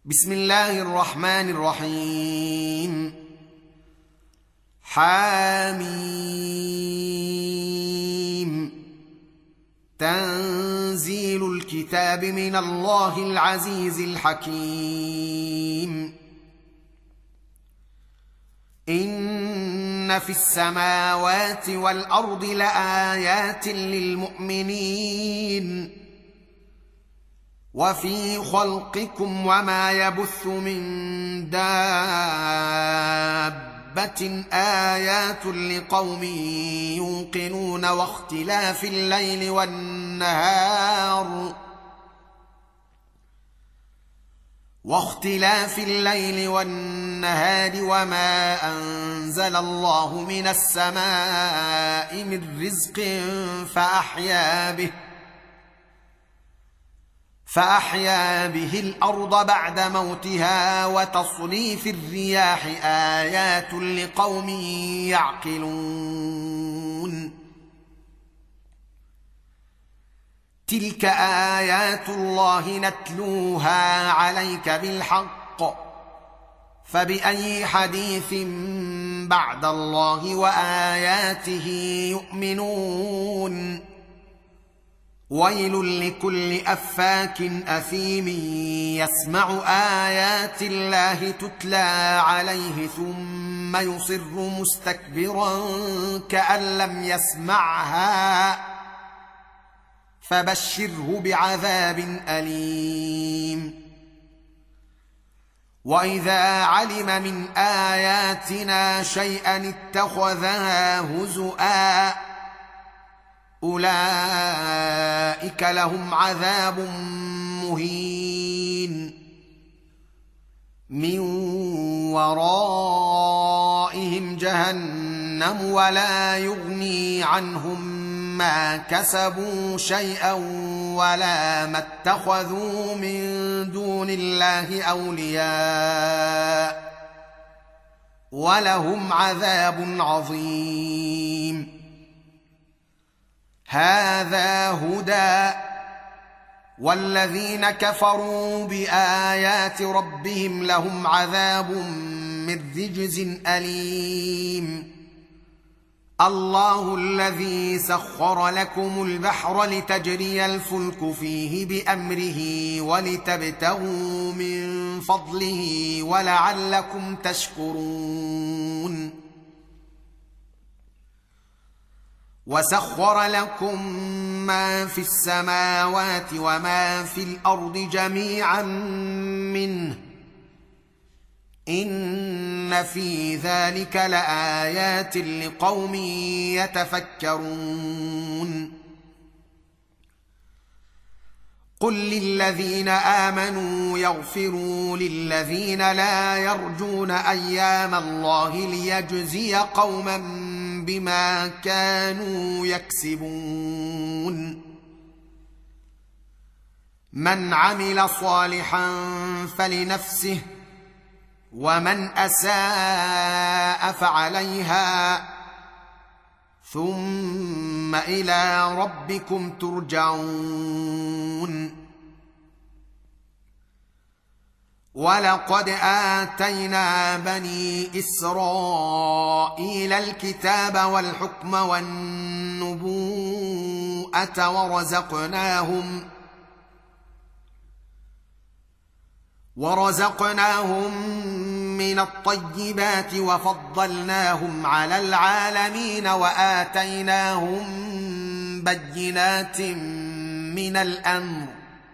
بسم الله الرحمن الرحيم. حميم. تنزيل الكتاب من الله العزيز الحكيم. إن في السماوات والأرض لآيات للمؤمنين وفي خلقكم وما يبث من دابة آيات لقوم يوقنون واختلاف الليل والنهار وما أنزل الله من السماء من رزق فأحيا به الأرض بعد موتها وتصريف الرياح آيات لقوم يعقلون. تلك آيات الله نتلوها عليك بالحق فبأي حديث بعد الله وآياته يؤمنون. ويل لكل أفاك أثيم يسمع آيات الله تتلى عليه ثم يصر مستكبرا كأن لم يسمعها فبشره بعذاب أليم. وإذا علم من آياتنا شيئا اتخذها هزؤا أولئك لهم عذاب مهين من ورائهم جهنم ولا يغني عنهم ما كسبوا شيئا ولا ما اتخذوا من دون الله أولياء ولهم عذاب عظيم. هذا هدى والذين كفروا بآيات ربهم لهم عذاب من رجز أليم. الله الذي سخر لكم البحر لتجري الفلك فيه بأمره ولتبتغوا من فضله ولعلكم تشكرون. وسخر لكم ما في السماوات وما في الأرض جميعا منه إن في ذلك لآيات لقوم يتفكرون. قل للذين آمنوا يغفروا للذين لا يرجون أيام الله ليجزي قوما بما كانوا يكسبون. من عمل صالحا فلنفسه ومن أساء فعليها ثم إلى ربكم ترجعون. ولقد آتينا بني إسرائيل الكتاب والحكم والنبوءة ورزقناهم من الطيبات وفضلناهم على العالمين وآتيناهم بينات من الأمر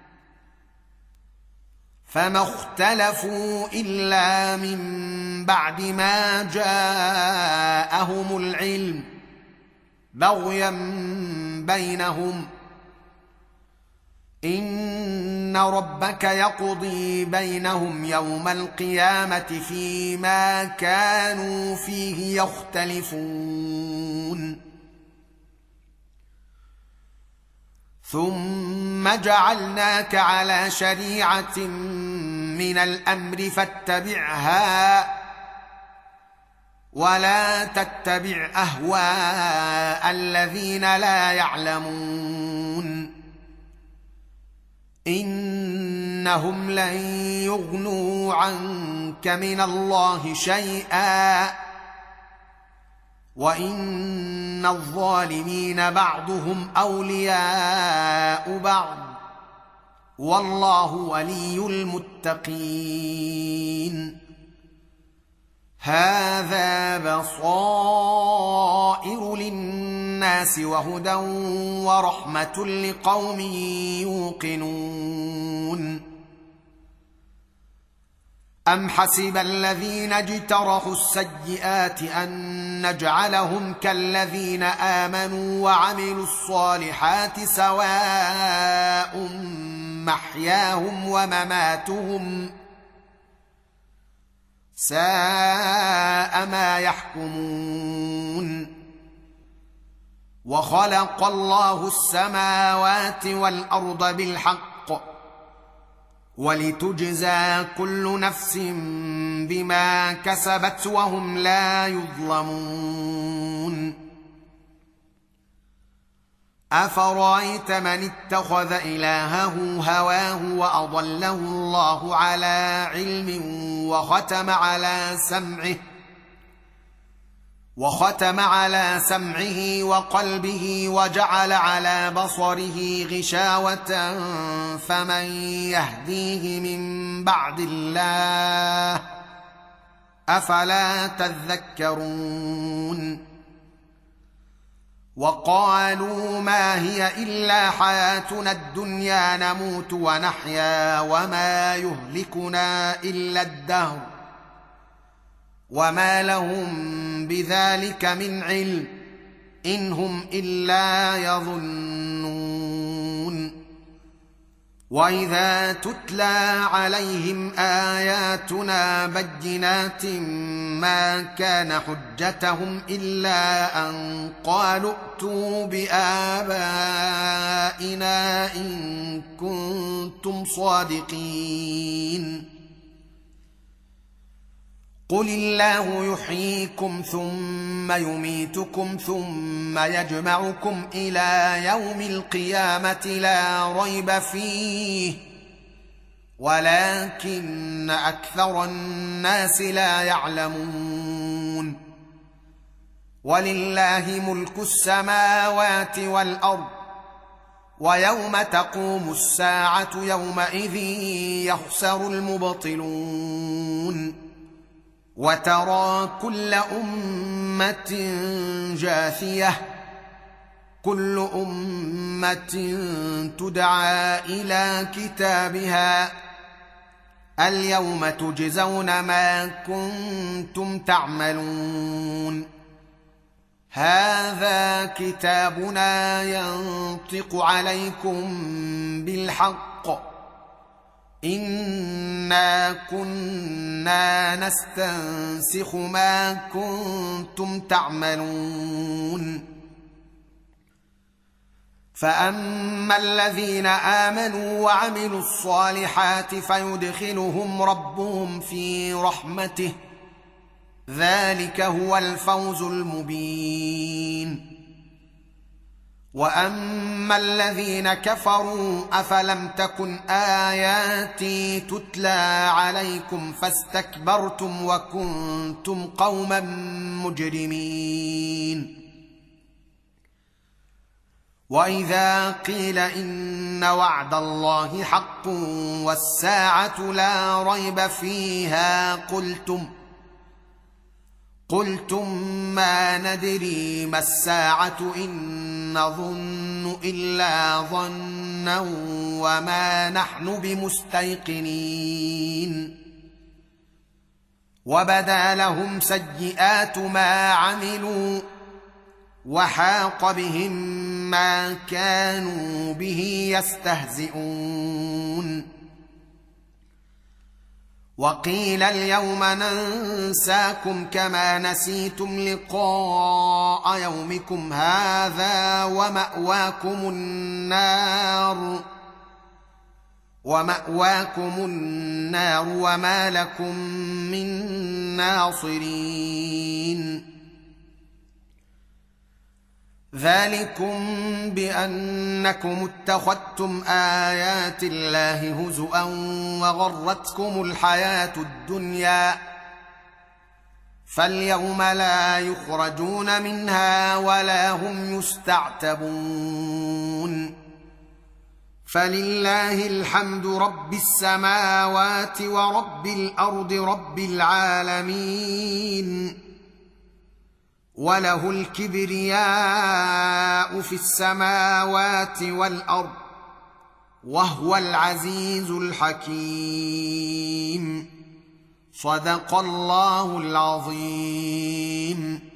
فما اختلفوا إلا من بعد ما جاءهم العلم بغيا بينهم. إن ربك يقضي بينهم يوم القيامة فيما كانوا فيه يختلفون. ثم جعلناك على شريعة من الأمر فاتبعها ولا تتبع أهواء الذين لا يعلمون. إن إنهم لن يغنوا عنك من الله شيئا وإن الظالمين بعضهم أولياء بعض والله ولي المتقين. هذا بصائر للناس وهدى ورحمة لقوم يوقنون. أم حسب الذين اجترحوا السيئات أن نجعلهم كالذين آمنوا وعملوا الصالحات سواء محياهم ومماتهم ساء ما يحكمون. وخلق الله السماوات والأرض بالحق ولتجزى كل نفس بما كسبت وهم لا يظلمون. أفرأيت من اتخذ إلهه هواه وأضله الله على علم وختم على سمعه وقلبه وجعل على بصره غشاوة فمن يهديه من بعد الله أفلا تذكرون. وقالوا ما هي إلا حياتنا الدنيا نموت ونحيا وما يهلكنا إلا الدهر وما لهم بذلك من علم إن هم إلا يظنون. وإذا تتلى عليهم آياتنا بينات ما كان حجتهم إلا أن قالوا ائتوا بآبائنا إن كنتم صادقين. قل الله يحييكم ثم يميتكم ثم يجمعكم إلى يوم القيامة لا ريب فيه ولكن أكثر الناس لا يعلمون. ولله ملك السماوات والأرض ويوم تقوم الساعة يومئذ يخسر المبطلون. وترى كل أمة جاثية كل أمة تدعى إلى كتابها اليوم تجزون ما كنتم تعملون. هذا كتابنا ينطق عليكم بالحق إنا كنا نستنسخ ما كنتم تعملون. فأما الذين آمنوا وعملوا الصالحات فيدخلهم ربهم في رحمته ذلك هو الفوز المبين. وأما الذين كفروا أفلم تكن آياتي تتلى عليكم فاستكبرتم وكنتم قوما مجرمين. وإذا قيل إن وعد الله حق والساعة لا ريب فيها قلتم ما ندري ما الساعة إن نظن إلا ظنا وما نحن بمستيقنين. وبدا لهم سيئات ما عملوا وحاق بهم ما كانوا به يستهزئون. وقيل اليوم ننساكم كما نسيتم لقاء يومكم هذا ومأواكم النار وما لكم من ناصرين. ذلكم بانكم اتخذتم ايات الله هزءا وغرتكم الحياه الدنيا فاليوم لا يخرجون منها ولا هم يستعتبون فلله الحمد رب السماوات ورب الارض رب العالمين وله الكبرياء في السماوات والارض وهو العزيز الحكيم صدق الله العظيم.